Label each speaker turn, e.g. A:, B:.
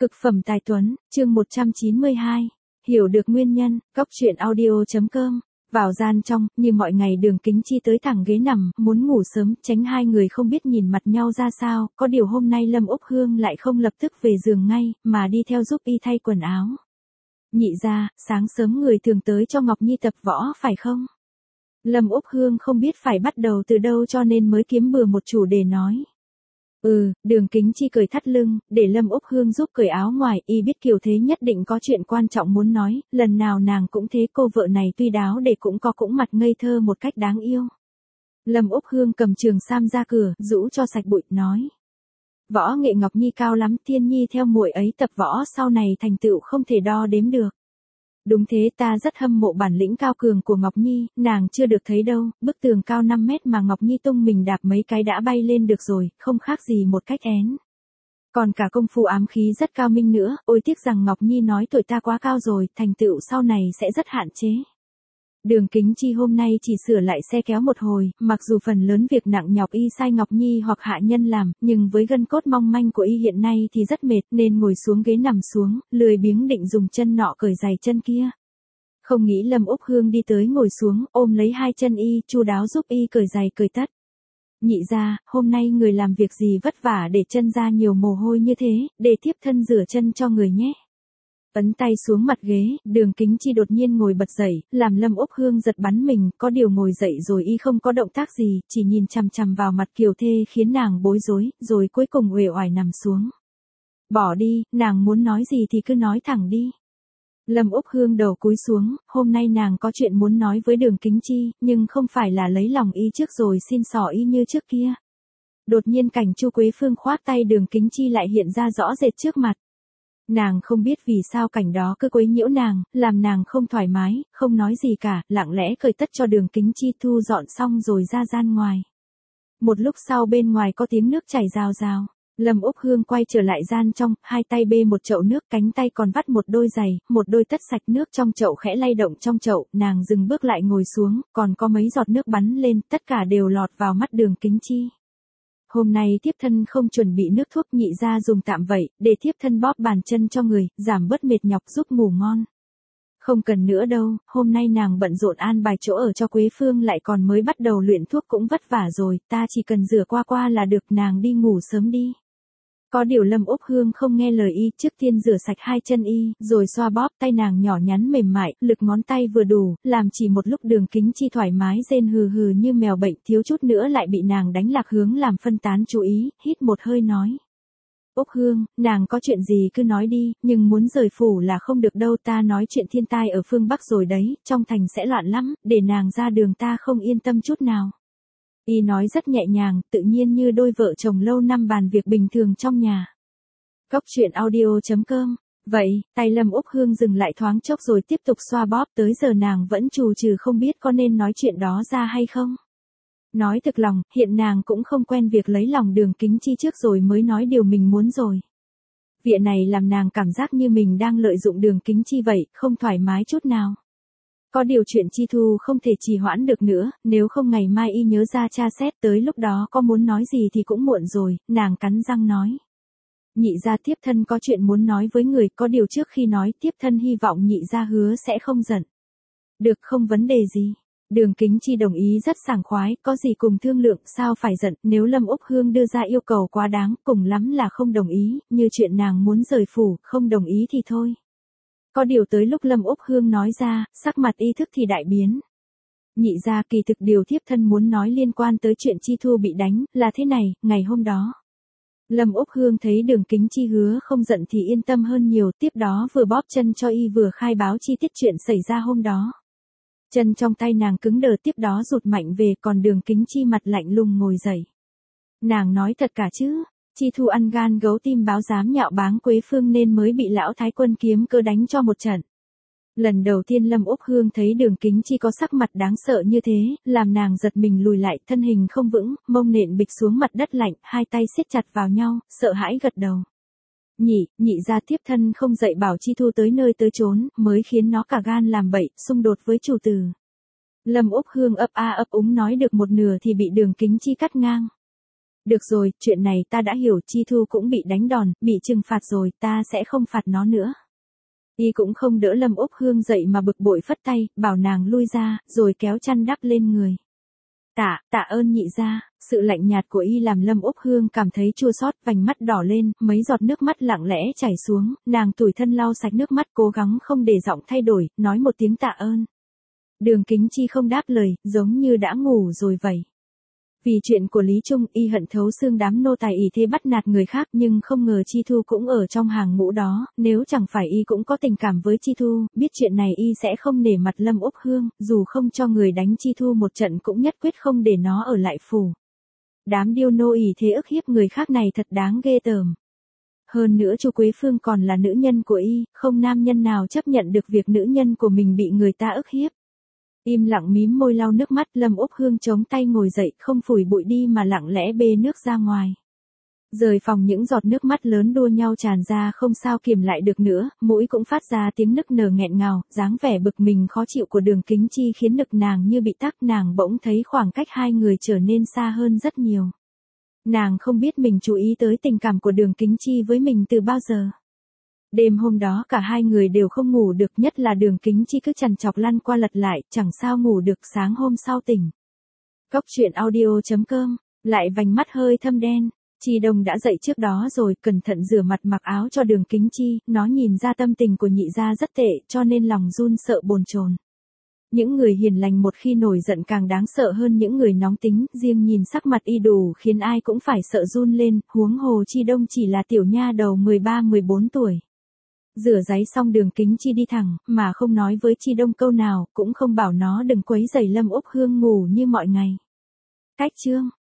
A: Cực phẩm tài tuấn, chương 192. Hiểu được nguyên nhân, góc truyện audio.com. Vào gian trong, như mọi ngày Đường Kính Chi tới thẳng ghế nằm, muốn ngủ sớm, tránh hai người không biết nhìn mặt nhau ra sao, có điều hôm nay Lâm Úc Hương lại không lập tức về giường ngay, mà đi theo giúp y thay quần áo. Nhị ra, sáng sớm người thường tới cho Ngọc Nhi tập võ phải không? Lâm Úc Hương không biết phải bắt đầu từ đâu cho nên mới kiếm bừa một chủ đề nói. Đường Kính Chi cười thắt lưng, để Lâm Úc Hương giúp cởi áo ngoài, y biết Kiều Thế nhất định có chuyện quan trọng muốn nói, lần nào nàng cũng thế, cô vợ này tuy đáo để cũng có cũng mặt ngây thơ một cách đáng yêu. Lâm Úc Hương cầm trường sam ra cửa, rũ cho sạch bụi, nói. Võ nghệ Ngọc Nhi cao lắm, Thiên Nhi theo muội ấy tập võ sau này thành tựu không thể đo đếm được. Đúng thế, ta rất hâm mộ bản lĩnh cao cường của Ngọc Nhi, nàng chưa được thấy đâu, bức tường cao 5 mét mà Ngọc Nhi tung mình đạp mấy cái đã bay lên được rồi, không khác gì một cách én. Còn cả công phu ám khí rất cao minh nữa, ôi tiếc rằng Ngọc Nhi nói tuổi ta quá cao rồi, thành tựu sau này sẽ rất hạn chế. Đường Kính Chi hôm nay chỉ sửa lại xe kéo một hồi, mặc dù phần lớn việc nặng nhọc y sai Ngọc Nhi hoặc hạ nhân làm, nhưng với gân cốt mong manh của y hiện nay thì rất mệt nên ngồi xuống ghế nằm xuống, lười biếng định dùng chân nọ cởi giày chân kia. Không nghĩ Lâm Úc Hương đi tới ngồi xuống, ôm lấy hai chân y, chu đáo giúp y cởi giày cởi tất. Nhị ra, hôm nay người làm việc gì vất vả để chân ra nhiều mồ hôi như thế, để thiếp thân rửa chân cho người nhé. Ấn tay xuống mặt ghế, Đường Kính Chi đột nhiên ngồi bật dậy, làm Lâm Úc Hương giật bắn mình, có điều ngồi dậy rồi y không có động tác gì, chỉ nhìn chằm chằm vào mặt Kiều Thê khiến nàng bối rối, rồi cuối cùng uể oải nằm xuống. Bỏ đi, nàng muốn nói gì thì cứ nói thẳng đi. Lâm Úc Hương đầu cúi xuống, hôm nay nàng có chuyện muốn nói với Đường Kính Chi, nhưng không phải là lấy lòng y trước rồi xin xỏ y như trước kia. Đột nhiên cảnh Chu Quế Phương khoác tay Đường Kính Chi lại hiện ra rõ rệt trước mặt. Nàng không biết vì sao cảnh đó cứ quấy nhiễu nàng, làm nàng không thoải mái, không nói gì cả, lặng lẽ cởi tất cho Đường Kính Chi thu dọn xong rồi ra gian ngoài. Một lúc sau bên ngoài có tiếng nước chảy rào rào. Lâm Úc Hương quay trở lại gian trong, hai tay bê một chậu nước, cánh tay còn vắt một đôi giày, một đôi tất sạch, nước trong chậu khẽ lay động trong chậu, nàng dừng bước lại ngồi xuống, còn có mấy giọt nước bắn lên, tất cả đều lọt vào mắt Đường Kính Chi. Hôm nay thiếp thân không chuẩn bị nước thuốc, nhị ra dùng tạm vậy, để thiếp thân bóp bàn chân cho người, giảm bớt mệt nhọc giúp ngủ ngon. Không cần nữa đâu, hôm nay nàng bận rộn an bài chỗ ở cho Quế Phương lại còn mới bắt đầu luyện thuốc cũng vất vả rồi, ta chỉ cần rửa qua qua là được, nàng đi ngủ sớm đi. Có điều Lâm Úc Hương không nghe lời y, trước tiên rửa sạch hai chân y, rồi xoa bóp, tay nàng nhỏ nhắn mềm mại, lực ngón tay vừa đủ, làm chỉ một lúc Đường Kính Chi thoải mái rên hừ hừ như mèo bệnh, thiếu chút nữa lại bị nàng đánh lạc hướng làm phân tán chú ý, hít một hơi nói. Úc Hương, nàng có chuyện gì cứ nói đi, nhưng muốn rời phủ là không được đâu, ta nói chuyện thiên tai ở phương Bắc rồi đấy, trong thành sẽ loạn lắm, để nàng ra đường ta không yên tâm chút nào. Y nói rất nhẹ nhàng, tự nhiên như đôi vợ chồng lâu năm bàn việc bình thường trong nhà. Góc truyện audio.com. Vậy, tay Lâm Úc Hương dừng lại thoáng chốc rồi tiếp tục xoa bóp, tới giờ nàng vẫn trù trừ không biết có nên nói chuyện đó ra hay không. Nói thực lòng, hiện nàng cũng không quen việc lấy lòng Đường Kính Chi trước rồi mới nói điều mình muốn rồi. Việc này làm nàng cảm giác như mình đang lợi dụng Đường Kính Chi vậy, không thoải mái chút nào. Có điều chuyện Chi Thu không thể trì hoãn được nữa, nếu không ngày mai y nhớ ra tra xét, tới lúc đó có muốn nói gì thì cũng muộn rồi, nàng cắn răng nói. Nhị gia, thiếp thân có chuyện muốn nói với người, có điều trước khi nói thiếp thân hy vọng nhị gia hứa sẽ không giận. Được, không vấn đề gì. Đường Kính Chi đồng ý rất sảng khoái, có gì cùng thương lượng, sao phải giận, nếu Lâm Úc Hương đưa ra yêu cầu quá đáng, cùng lắm là không đồng ý, như chuyện nàng muốn rời phủ, không đồng ý thì thôi. Có điều tới lúc Lâm Úc Hương nói ra, sắc mặt y thức thì đại biến. Nhị ra, kỳ thực điều thiếp thân muốn nói liên quan tới chuyện Chi Thu bị đánh, là thế này, ngày hôm đó. Lâm Úc Hương thấy Đường Kính Chi hứa không giận thì yên tâm hơn nhiều, tiếp đó vừa bóp chân cho y vừa khai báo chi tiết chuyện xảy ra hôm đó. Chân trong tay nàng cứng đờ, tiếp đó rụt mạnh về, còn Đường Kính Chi mặt lạnh lùng ngồi dậy. Nàng nói thật cả chứ? Chi Thu ăn gan gấu tim báo dám nhạo báng Quế Phương nên mới bị lão thái quân kiếm cơ đánh cho một trận. Lần đầu tiên Lâm Úc Hương thấy Đường Kính Chi có sắc mặt đáng sợ như thế, làm nàng giật mình lùi lại, thân hình không vững, mông nện bịch xuống mặt đất lạnh, hai tay siết chặt vào nhau, sợ hãi gật đầu. Nhị ra, tiếp thân không dạy bảo Chi Thu tới nơi tới chốn, mới khiến nó cả gan làm bậy, xung đột với chủ tử. Lâm Úc Hương ấp a ấp úng nói được một nửa thì bị Đường Kính Chi cắt ngang. Được rồi, chuyện này ta đã hiểu, Chi Thu cũng bị đánh đòn, bị trừng phạt rồi, ta sẽ không phạt nó nữa. Y cũng không đỡ Lâm Úc Hương dậy mà bực bội phất tay, bảo nàng lui ra, rồi kéo chăn đắp lên người. Tạ ơn nhị gia. Sự lạnh nhạt của Y làm Lâm Úc Hương cảm thấy chua xót, vành mắt đỏ lên, mấy giọt nước mắt lặng lẽ chảy xuống, nàng tủi thân lau sạch nước mắt, cố gắng không để giọng thay đổi, nói một tiếng tạ ơn. Đường Kính Chi không đáp lời, giống như đã ngủ rồi vậy. Vì chuyện của Lý Trung, Y hận thấu xương đám nô tài ỷ thế bắt nạt người khác, nhưng không ngờ Chi Thu cũng ở trong hàng ngũ đó, nếu chẳng phải Y cũng có tình cảm với Chi Thu, biết chuyện này Y sẽ không nể mặt Lâm Úc Hương, dù không cho người đánh Chi Thu một trận cũng nhất quyết không để nó ở lại phủ. Đám điêu nô ỷ thế ức hiếp người khác này thật đáng ghê tởm. Hơn nữa Chu Quế Phương còn là nữ nhân của Y, không nam nhân nào chấp nhận được việc nữ nhân của mình bị người ta ức hiếp. Im lặng mím môi lau nước mắt, Lâm Úc Hương chống tay ngồi dậy, không phủi bụi đi mà lặng lẽ bê nước ra ngoài. Rời phòng những giọt nước mắt lớn đua nhau tràn ra không sao kiềm lại được nữa, mũi cũng phát ra tiếng nức nở nghẹn ngào, dáng vẻ bực mình khó chịu của Đường Kính Chi khiến nực nàng như bị tắc, nàng bỗng thấy khoảng cách hai người trở nên xa hơn rất nhiều. Nàng không biết mình chú ý tới tình cảm của Đường Kính Chi với mình từ bao giờ. Đêm hôm đó cả hai người đều không ngủ được, nhất là Đường Kính Chi cứ trằn trọc lăn qua lật lại, chẳng sao ngủ được, sáng hôm sau tỉnh. Cốc truyện audio.com, lại vành mắt hơi thâm đen. Chi Đông đã dậy trước đó rồi, cẩn thận rửa mặt mặc áo cho Đường Kính Chi, nó nhìn ra tâm tình của nhị gia rất tệ, cho nên lòng run sợ bồn chồn. Những người hiền lành một khi nổi giận càng đáng sợ hơn những người nóng tính, riêng nhìn sắc mặt Y đủ khiến ai cũng phải sợ run lên, huống hồ Chi Đông chỉ là tiểu nha đầu 13-14 tuổi. Rửa ráy xong Đường Kính Chi đi thẳng, mà không nói với Chi Đông câu nào, cũng không bảo nó đừng quấy rầy Lâm Úc Hương ngủ như mọi ngày. Cách chương